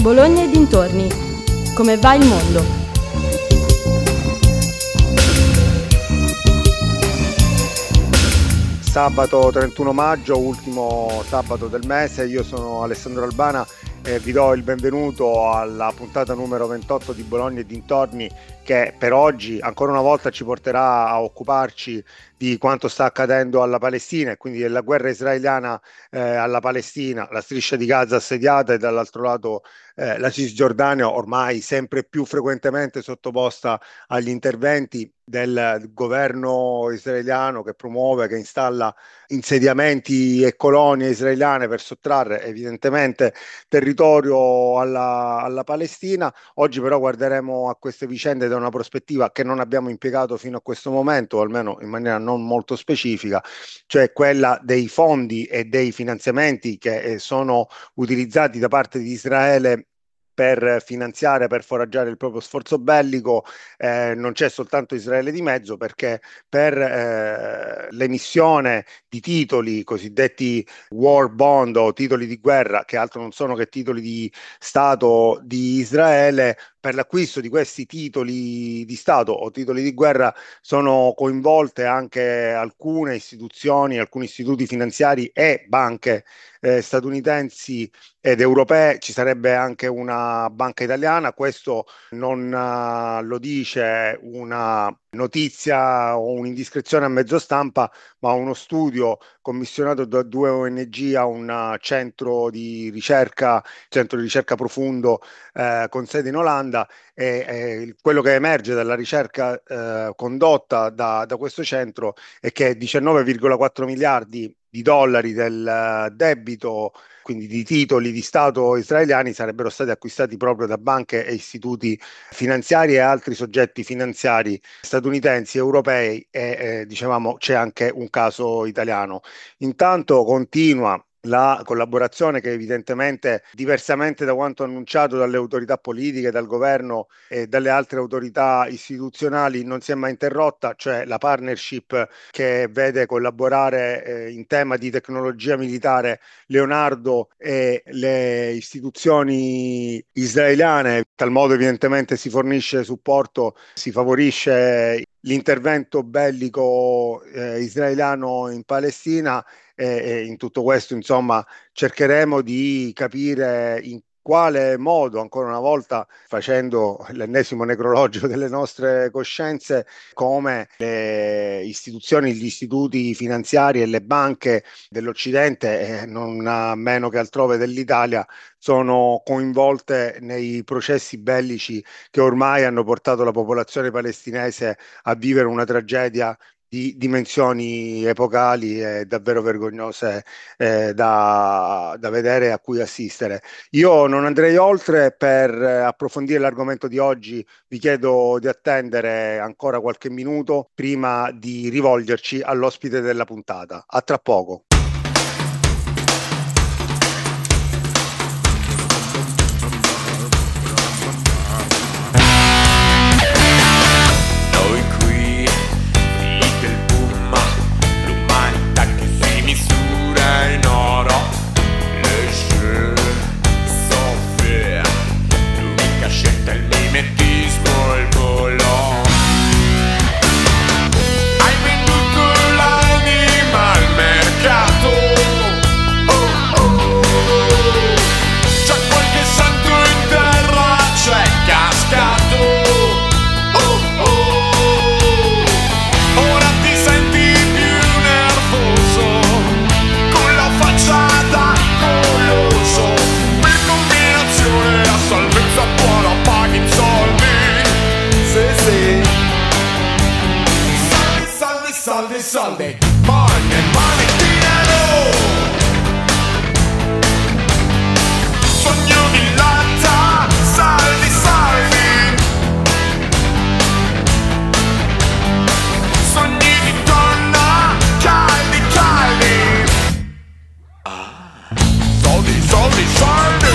Bologna e dintorni. Come va il mondo? Sabato 31 maggio, ultimo sabato del mese, io sono Alessandro Albana e vi do il benvenuto alla puntata numero 28 di Bologna e dintorni, che per oggi ancora una volta ci porterà a occuparci di quanto sta accadendo alla Palestina e quindi della guerra israeliana alla Palestina, la striscia di Gaza assediata e dall'altro lato la Cisgiordania ormai sempre più frequentemente sottoposta agli interventi del governo israeliano che promuove, che installa insediamenti e colonie israeliane per sottrarre evidentemente territorio alla Palestina. Oggi però guarderemo a queste vicende da una prospettiva che non abbiamo impiegato fino a questo momento, o almeno in maniera non molto specifica, cioè quella dei fondi e dei finanziamenti che sono utilizzati da parte di Israele per finanziare, per foraggiare il proprio sforzo bellico. Non c'è soltanto Israele di mezzo, perché per l'emissione di titoli cosiddetti war bond o titoli di guerra, che altro non sono che titoli di Stato di Israele, per l'acquisto di questi titoli di Stato o titoli di guerra sono coinvolte anche alcune istituzioni, alcuni istituti finanziari e banche statunitensi ed europee. Ci sarebbe anche una banca italiana. Questo non lo dice una notizia o un'indiscrezione a mezzo stampa, ma uno studio commissionato da due ONG a un centro di ricerca profondo con sede in Olanda. Quello che emerge dalla ricerca condotta da questo centro è che 19,4 miliardi di dollari del debito, quindi di titoli di Stato israeliani, sarebbero stati acquistati proprio da banche e istituti finanziari e altri soggetti finanziari statunitensi, europei e dicevamo c'è anche un caso italiano. Intanto continua la collaborazione che evidentemente, diversamente da quanto annunciato dalle autorità politiche, dal governo e dalle altre autorità istituzionali, non si è mai interrotta, cioè la partnership che vede collaborare in tema di tecnologia militare Leonardo e le istituzioni israeliane. In tal modo evidentemente si fornisce supporto, si favorisce l'intervento bellico israeliano in Palestina. E in tutto questo, insomma, cercheremo di capire in quale modo, ancora una volta facendo l'ennesimo necrologio delle nostre coscienze, come le istituzioni, gli istituti finanziari e le banche dell'Occidente, non meno che altrove dell'Italia, sono coinvolte nei processi bellici che ormai hanno portato la popolazione palestinese a vivere una tragedia di dimensioni epocali e davvero vergognose da vedere e a cui assistere. Io non andrei oltre. Per approfondire l'argomento di oggi vi chiedo di attendere ancora qualche minuto prima di rivolgerci all'ospite della puntata. A tra poco. Soldi, money, money, dinero. Sogno di latta, saldi, saldi. Sogni di donna, caldi, caldi. Soldi, soldi, soldi.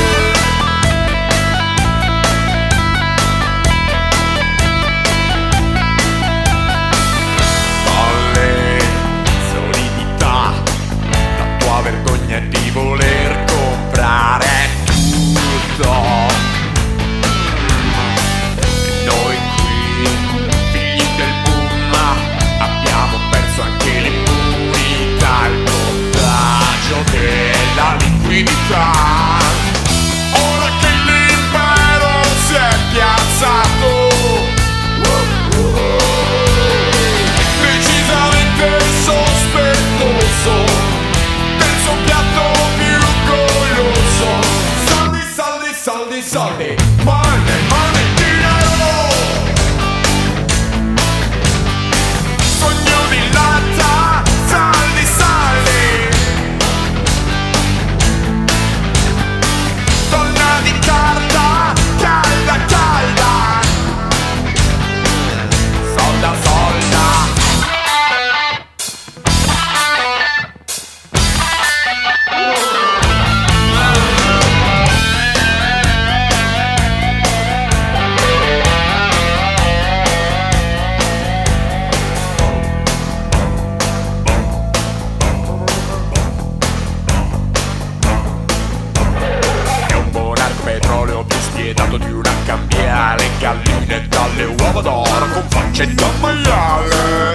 dalle uova d'oro con facce da maiale.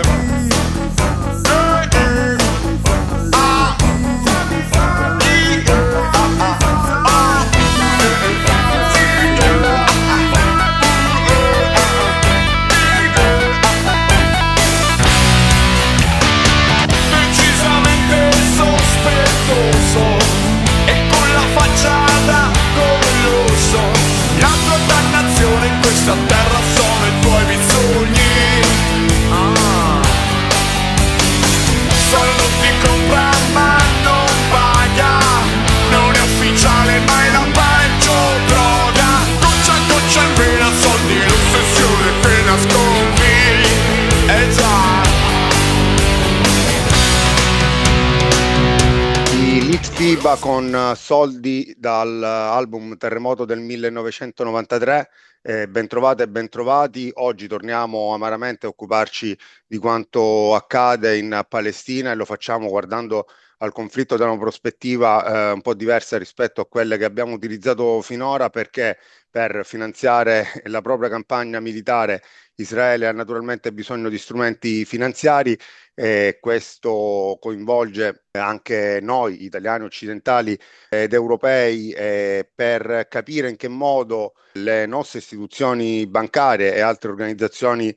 Ah, decisamente sospettoso e con la facciata orgoglioso. La tua dannazione in questa terra sono i tuoi bisogni. Solo ti compra ma non paga, non è ufficiale ma è la peggio droga. Goccia a goccia in vena, soldi, l'ossessione che nascondi. Già. Di Litfiba con Soldi dall'album Terremoto del 1993. Bentrovate e bentrovati. Oggi torniamo amaramente a occuparci di quanto accade in Palestina e lo facciamo guardando al conflitto da una prospettiva un po' diversa rispetto a quelle che abbiamo utilizzato finora, perché per finanziare la propria campagna militare Israele ha naturalmente bisogno di strumenti finanziari e questo coinvolge anche noi italiani occidentali ed europei per capire in che modo le nostre istituzioni bancarie e altre organizzazioni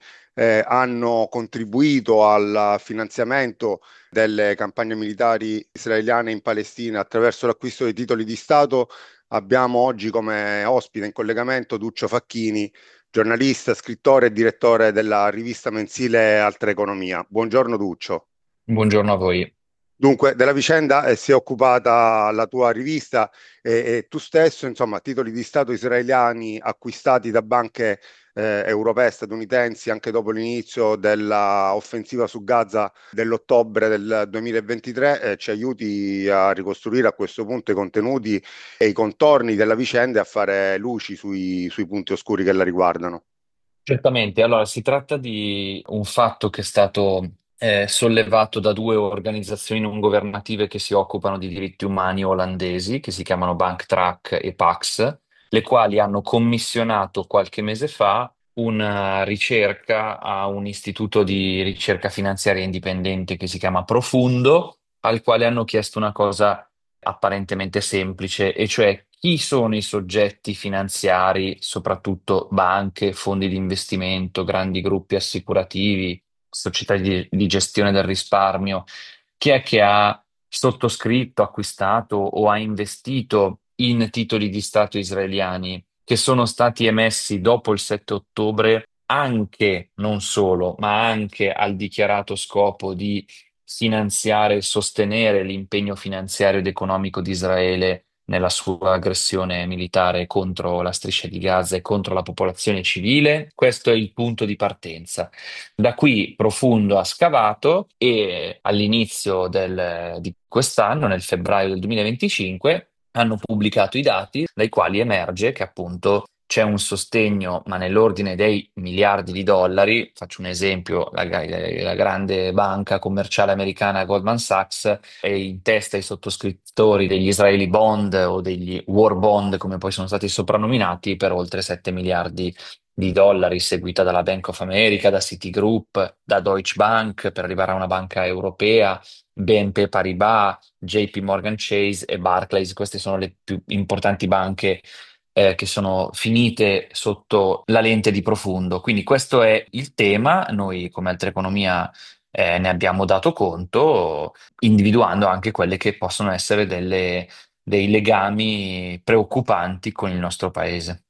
hanno contribuito al finanziamento delle campagne militari israeliane in Palestina attraverso l'acquisto di titoli di Stato. Abbiamo oggi come ospite in collegamento Duccio Facchini, giornalista, scrittore e direttore della rivista mensile Altra Economia. Buongiorno Duccio. Buongiorno a voi. Dunque, della vicenda si è occupata la tua rivista e tu stesso, insomma, titoli di Stato israeliani acquistati da banche europee, statunitensi, anche dopo l'inizio della offensiva su Gaza dell'ottobre del 2023, ci aiuti a ricostruire a questo punto i contenuti e i contorni della vicenda e a fare luci sui punti oscuri che la riguardano. Certamente, allora si tratta di un fatto che è stato sollevato da due organizzazioni non governative che si occupano di diritti umani olandesi, che si chiamano Banktrack e Pax, le quali hanno commissionato qualche mese fa una ricerca a un istituto di ricerca finanziaria indipendente che si chiama Profundo, al quale hanno chiesto una cosa apparentemente semplice, e cioè chi sono i soggetti finanziari, soprattutto banche, fondi di investimento, grandi gruppi assicurativi, società di gestione del risparmio, chi è che ha sottoscritto, acquistato o ha investito in titoli di Stato israeliani che sono stati emessi dopo il 7 ottobre, anche, non solo, ma anche al dichiarato scopo di finanziare e sostenere l'impegno finanziario ed economico di Israele nella sua aggressione militare contro la striscia di Gaza e contro la popolazione civile. Questo è il punto di partenza. Da qui Profundo ha scavato e all'inizio di quest'anno, nel febbraio del 2025, hanno pubblicato i dati dai quali emerge che appunto c'è un sostegno, ma nell'ordine dei miliardi di dollari. Faccio un esempio: la grande banca commerciale americana Goldman Sachs è in testa ai sottoscrittori degli Israeli Bond o degli War Bond, come poi sono stati soprannominati, per oltre 7 miliardi di dollari, seguita dalla Bank of America, da Citigroup, da Deutsche Bank, per arrivare a una banca europea, BNP Paribas, JP Morgan Chase e Barclays. Queste sono le più importanti banche che sono finite sotto la lente di Profundo. Quindi questo è il tema. Noi, come Altra Economia, ne abbiamo dato conto, individuando anche quelle che possono essere dei legami preoccupanti con il nostro paese.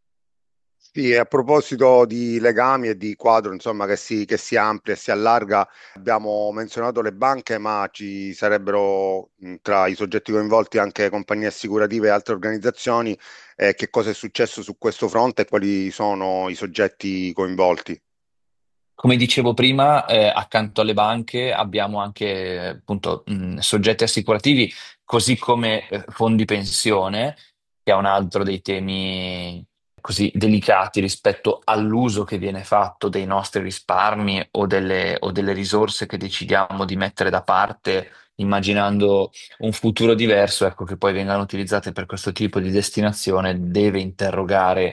Sì, e a proposito di legami e di quadro, insomma, che si amplia e si allarga, abbiamo menzionato le banche, ma ci sarebbero tra i soggetti coinvolti anche compagnie assicurative e altre organizzazioni. Che cosa è successo su questo fronte e quali sono i soggetti coinvolti? Come dicevo prima, accanto alle banche abbiamo anche appunto soggetti assicurativi, così come fondi pensione, che è un altro dei temi così delicati rispetto all'uso che viene fatto dei nostri risparmi o delle risorse che decidiamo di mettere da parte, immaginando un futuro diverso. Ecco, che poi vengano utilizzate per questo tipo di destinazione, deve interrogare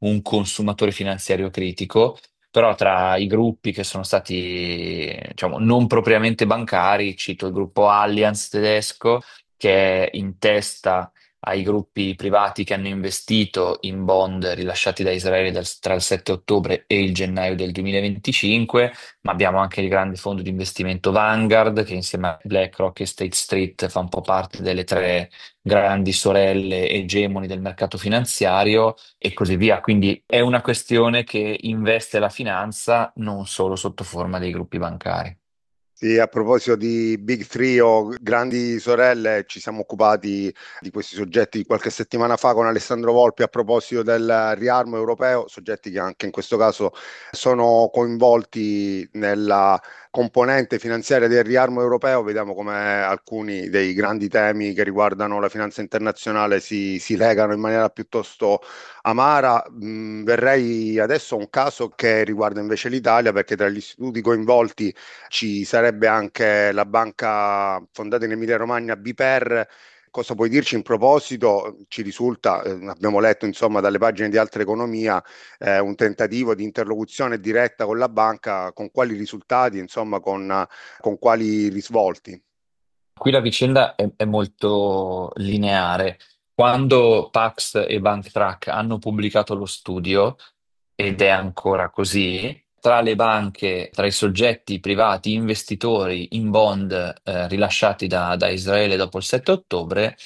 un consumatore finanziario critico, però tra i gruppi che sono stati, diciamo, non propriamente bancari, cito il gruppo Allianz tedesco, che è in testa ai gruppi privati che hanno investito in bond rilasciati da Israele tra il 7 ottobre e il gennaio del 2025, ma abbiamo anche il grande fondo di investimento Vanguard, che insieme a BlackRock e State Street fa un po' parte delle tre grandi sorelle egemoni del mercato finanziario e così via. Quindi è una questione che investe la finanza non solo sotto forma dei gruppi bancari. Sì, a proposito di Big Three o grandi sorelle, ci siamo occupati di questi soggetti qualche settimana fa con Alessandro Volpi a proposito del riarmo europeo, soggetti che anche in questo caso sono coinvolti nella componente finanziaria del riarmo europeo. Vediamo come alcuni dei grandi temi che riguardano la finanza internazionale si legano in maniera piuttosto amara. Verrei adesso a un caso che riguarda invece l'Italia, perché tra gli istituti coinvolti ci sarebbe anche la banca fondata in Emilia-Romagna, BPER. Cosa puoi dirci in proposito? Ci risulta, abbiamo letto insomma dalle pagine di Altra Economia, un tentativo di interlocuzione diretta con la banca, con quali risultati, insomma, con quali risvolti? Qui la vicenda è molto lineare. Quando Pax e BankTrack hanno pubblicato lo studio, ed è ancora così, tra le banche, tra i soggetti privati investitori in bond rilasciati da Israele dopo il 7 ottobre,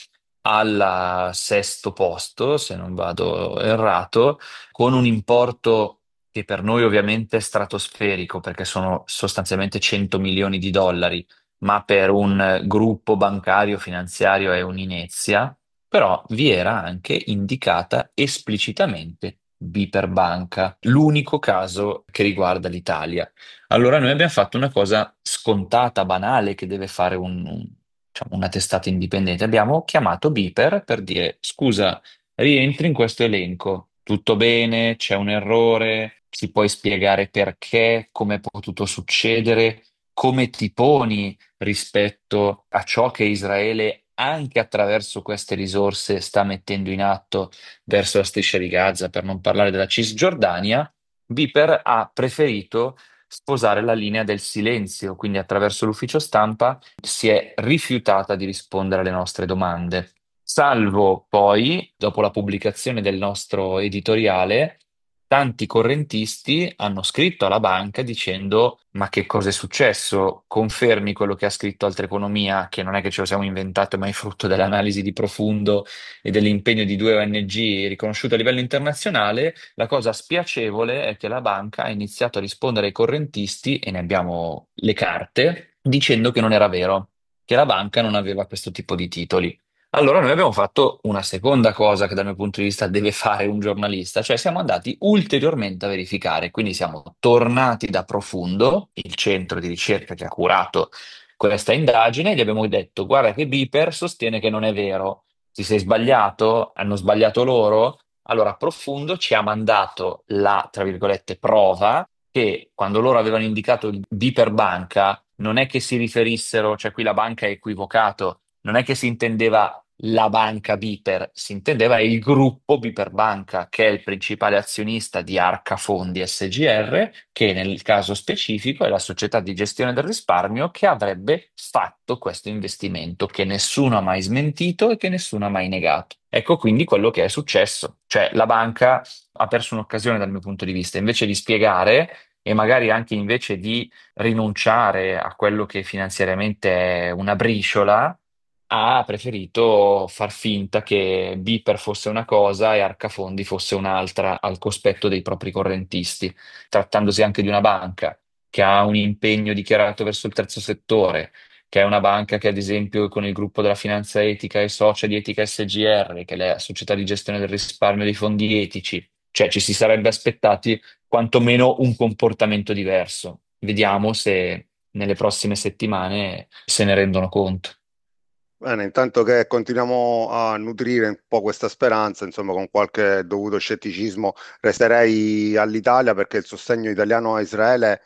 al sesto posto, se non vado errato, con un importo che per noi ovviamente è stratosferico, perché sono sostanzialmente 100 milioni di dollari, ma per un gruppo bancario finanziario è un'inezia, però vi era anche indicata esplicitamente B per banca, l'unico caso che riguarda l'Italia. Allora noi abbiamo fatto una cosa scontata, banale, che deve fare diciamo, una testata indipendente. Abbiamo chiamato Biper per dire, scusa, rientri in questo elenco, tutto bene, c'è un errore, ci puoi spiegare perché, come è potuto succedere, come ti poni rispetto a ciò che Israele, anche attraverso queste risorse, sta mettendo in atto verso la striscia di Gaza, per non parlare della Cisgiordania. Viper ha preferito sposare la linea del silenzio, quindi attraverso l'ufficio stampa si è rifiutata di rispondere alle nostre domande. Salvo poi, dopo la pubblicazione del nostro editoriale, tanti correntisti hanno scritto alla banca dicendo: Ma che cosa è successo? Confermi quello che ha scritto Altra Economia, che non è che ce lo siamo inventato, ma è frutto dell'analisi di profondo e dell'impegno di due ONG riconosciute a livello internazionale. La cosa spiacevole è che la banca ha iniziato a rispondere ai correntisti, e ne abbiamo le carte, dicendo che non era vero, che la banca non aveva questo tipo di titoli. Allora noi abbiamo fatto una seconda cosa che dal mio punto di vista deve fare un giornalista, cioè siamo andati ulteriormente a verificare, quindi siamo tornati da Profundo, il centro di ricerca che ha curato questa indagine, e gli abbiamo detto: guarda che Biper sostiene che non è vero, ti sei sbagliato, hanno sbagliato loro. Allora Profundo ci ha mandato la, tra virgolette, prova che quando loro avevano indicato il B per banca, non è che si riferissero, cioè qui la banca è equivocato, non è che si intendeva la banca Biper, si intendeva il gruppo Biper Banca, che è il principale azionista di Arca Fondi SGR, che nel caso specifico è la società di gestione del risparmio che avrebbe fatto questo investimento, che nessuno ha mai smentito e che nessuno ha mai negato. Ecco quindi quello che è successo, cioè la banca ha perso un'occasione dal mio punto di vista, invece di spiegare e magari anche invece di rinunciare a quello che finanziariamente è una briciola, ha preferito far finta che Biper fosse una cosa e Arcafondi fosse un'altra al cospetto dei propri correntisti, trattandosi anche di una banca che ha un impegno dichiarato verso il terzo settore, che è una banca che ad esempio con il gruppo della finanza etica e socia di Etica SGR, che è la società di gestione del risparmio dei fondi etici, cioè ci si sarebbe aspettati quantomeno un comportamento diverso. Vediamo se nelle prossime settimane se ne rendono conto. Bene, intanto che continuiamo a nutrire un po' questa speranza, insomma, con qualche dovuto scetticismo, resterei all'Italia perché il sostegno italiano a Israele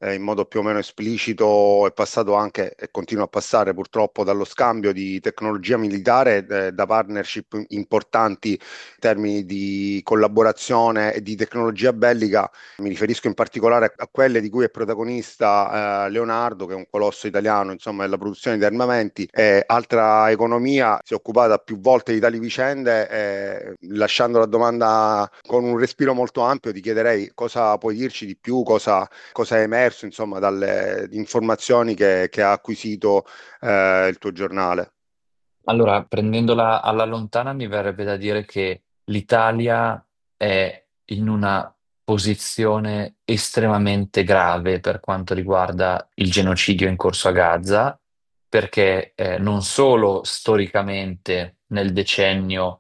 in modo più o meno esplicito, è passato anche e continua a passare purtroppo dallo scambio di tecnologia militare, da partnership importanti in termini di collaborazione e di tecnologia bellica. Mi riferisco in particolare a quelle di cui è protagonista Leonardo, che è un colosso italiano, insomma, della produzione di armamenti. E altra economia si è occupata più volte di tali vicende. Lasciando la domanda con un respiro molto ampio, ti chiederei cosa puoi dirci di più, cosa è emerso, insomma, dalle informazioni che ha acquisito il tuo giornale. Allora, prendendola alla lontana, mi verrebbe da dire che l'Italia è in una posizione estremamente grave per quanto riguarda il genocidio in corso a Gaza, perché non solo storicamente nel decennio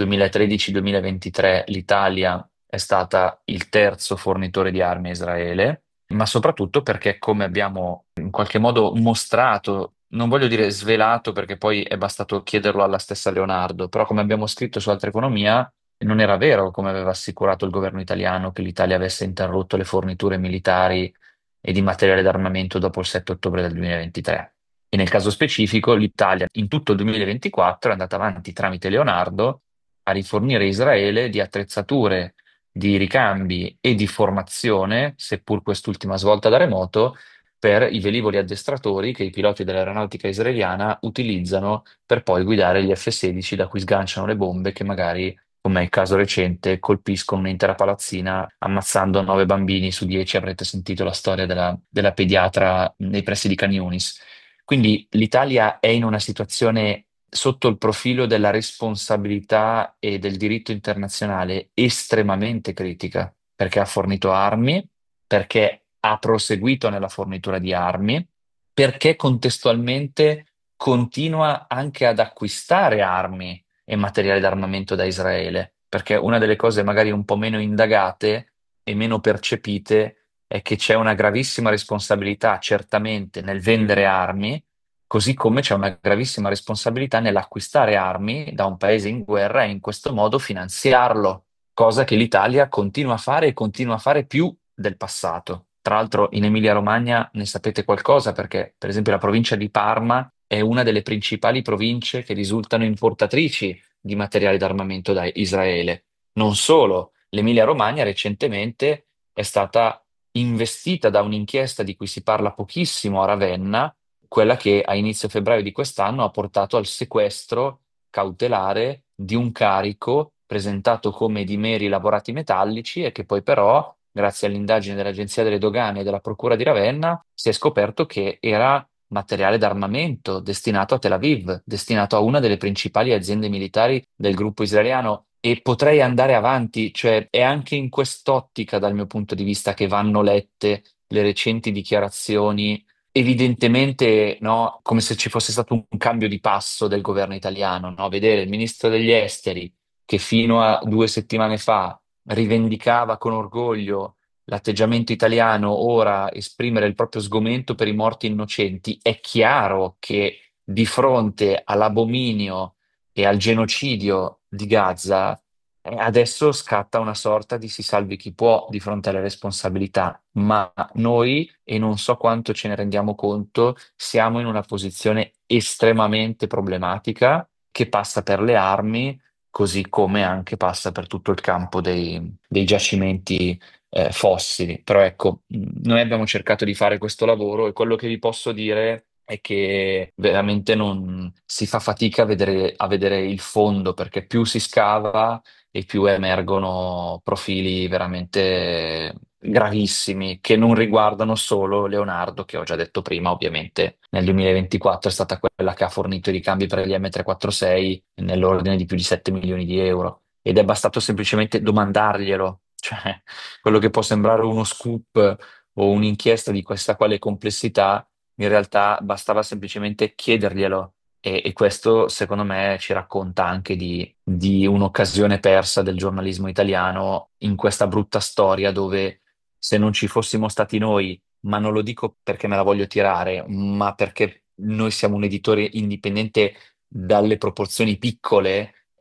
2013-2023 l'Italia è stata il terzo fornitore di armi a Israele, ma soprattutto perché, come abbiamo in qualche modo mostrato, non voglio dire svelato perché poi è bastato chiederlo alla stessa Leonardo, però come abbiamo scritto su Altra Economia, non era vero, come aveva assicurato il governo italiano, che l'Italia avesse interrotto le forniture militari e di materiale d'armamento dopo il 7 ottobre del 2023. E nel caso specifico, l'Italia in tutto il 2024 è andata avanti tramite Leonardo a rifornire Israele di attrezzature, di ricambi e di formazione, seppur quest'ultima svolta da remoto, per i velivoli addestratori che i piloti dell'aeronautica israeliana utilizzano per poi guidare gli F-16 da cui sganciano le bombe che magari, come è il caso recente, colpiscono un'intera palazzina ammazzando 9 bambini su 10. Avrete sentito la storia della pediatra nei pressi di Khan Yunis. Quindi l'Italia è in una situazione sotto il profilo della responsabilità e del diritto internazionale estremamente critica, perché ha fornito armi, perché ha proseguito nella fornitura di armi, perché contestualmente continua anche ad acquistare armi e materiale d'armamento da Israele, perché una delle cose magari un po' meno indagate e meno percepite è che c'è una gravissima responsabilità certamente nel vendere armi, così come c'è una gravissima responsabilità nell'acquistare armi da un paese in guerra e in questo modo finanziarlo, cosa che l'Italia continua a fare e continua a fare più del passato. Tra l'altro in Emilia-Romagna ne sapete qualcosa perché, per esempio, la provincia di Parma è una delle principali province che risultano importatrici di materiali d'armamento da Israele. Non solo, l'Emilia-Romagna recentemente è stata investita da un'inchiesta di cui si parla pochissimo a Ravenna, quella che a inizio febbraio di quest'anno ha portato al sequestro cautelare di un carico presentato come di meri lavorati metallici e che poi però, grazie all'indagine dell'Agenzia delle Dogane e della Procura di Ravenna, si è scoperto che era materiale d'armamento destinato a Tel Aviv, destinato a una delle principali aziende militari del gruppo israeliano. E potrei andare avanti, cioè è anche in quest'ottica, dal mio punto di vista, che vanno lette le recenti dichiarazioni, evidentemente, no, come se ci fosse stato un cambio di passo del governo italiano, no? Vedere il ministro degli esteri che fino a 2 settimane fa rivendicava con orgoglio l'atteggiamento italiano, ora esprimere il proprio sgomento per i morti innocenti, è chiaro che di fronte all'abominio e al genocidio di Gaza, adesso scatta una sorta di si salvi chi può di fronte alle responsabilità, ma noi, e non so quanto ce ne rendiamo conto, siamo in una posizione estremamente problematica che passa per le armi, così come anche passa per tutto il campo dei giacimenti fossili. Però ecco, noi abbiamo cercato di fare questo lavoro e quello che vi posso dire è che veramente non si fa fatica a vedere il fondo, perché più si scava e più emergono profili veramente gravissimi che non riguardano solo Leonardo, che ho già detto prima, ovviamente nel 2024 è stata quella che ha fornito i ricambi per gli M346 nell'ordine di più di 7 milioni di euro. Ed è bastato semplicemente domandarglielo, cioè quello che può sembrare uno scoop o un'inchiesta di questa quale complessità, in realtà bastava semplicemente chiederglielo. E questo, secondo me, ci racconta anche di un'occasione persa del giornalismo italiano in questa brutta storia dove se non ci fossimo stati noi, ma non lo dico perché me la voglio tirare, ma perché noi siamo un editore indipendente dalle proporzioni piccole,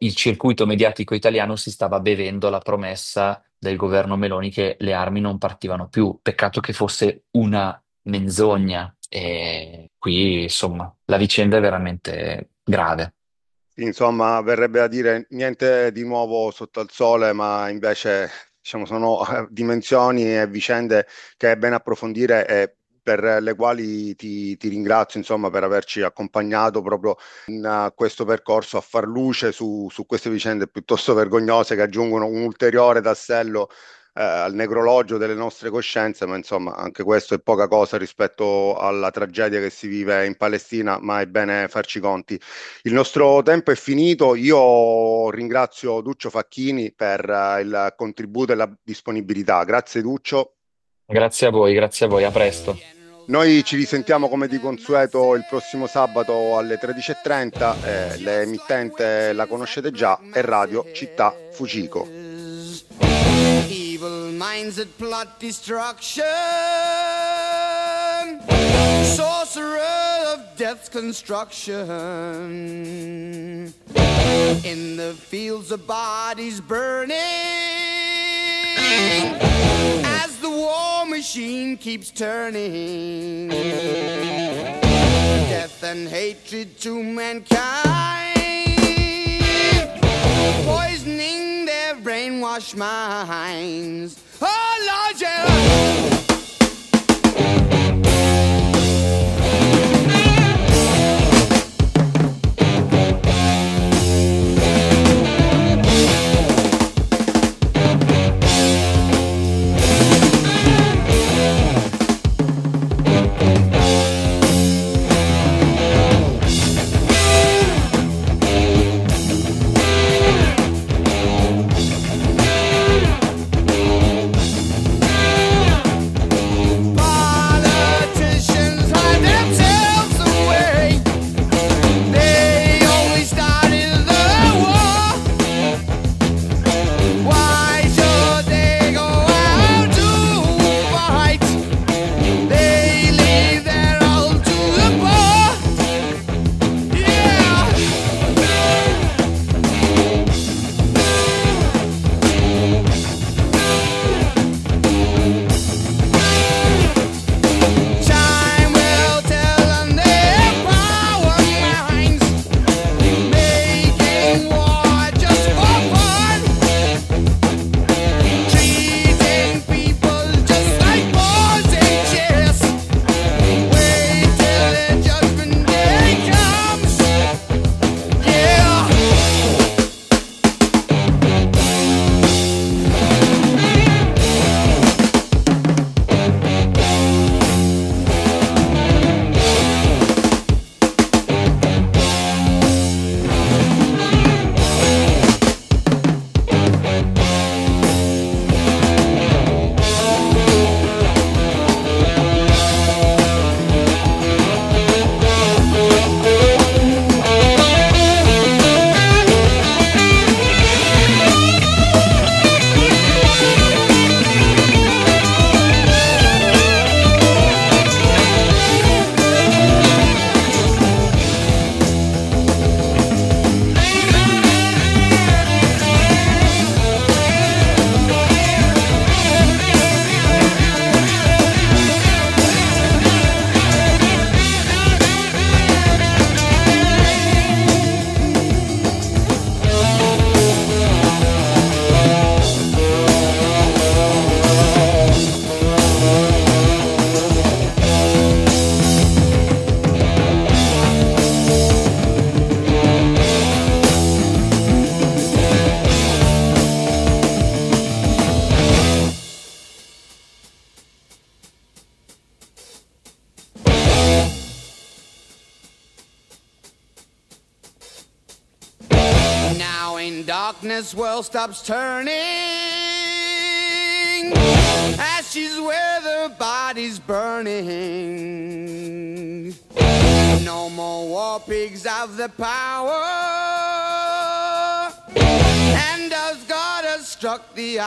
il circuito mediatico italiano si stava bevendo la promessa del governo Meloni che le armi non partivano più. Peccato che fosse una menzogna. E qui, insomma, la vicenda è veramente grave. Insomma, verrebbe a dire niente di nuovo sotto al sole, ma invece diciamo, sono dimensioni e vicende che è bene approfondire e per le quali ti ringrazio, insomma, per averci accompagnato proprio in questo percorso a far luce su queste vicende piuttosto vergognose che aggiungono un ulteriore tassello al necrologio delle nostre coscienze, ma insomma anche questo è poca cosa rispetto alla tragedia che si vive in Palestina, ma è bene farci i conti. Il nostro tempo è finito, io ringrazio Duccio Facchini per il contributo e la disponibilità. Grazie Duccio. Grazie a voi, a presto. Noi ci risentiamo come di consueto il prossimo sabato alle 13:30, l'emittente la conoscete già, è Radio Città Fucico. Evil minds that plot destruction, sorcerer of death's construction, in the fields of bodies burning, as the war machine keeps turning, death and hatred to mankind, poisoning their brainwashed minds. Oh Lord, yeah. Darkness world stops turning, ashes where the body's burning. No more war pigs have the power, and as God has struck the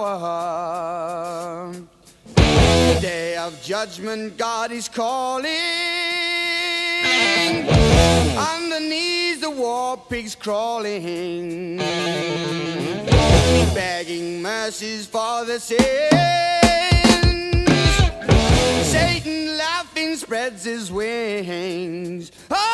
hour, day of judgment God is calling, on the knees the war pigs crawling, begging mercies for the sins. Satan laughing spreads his wings. Oh,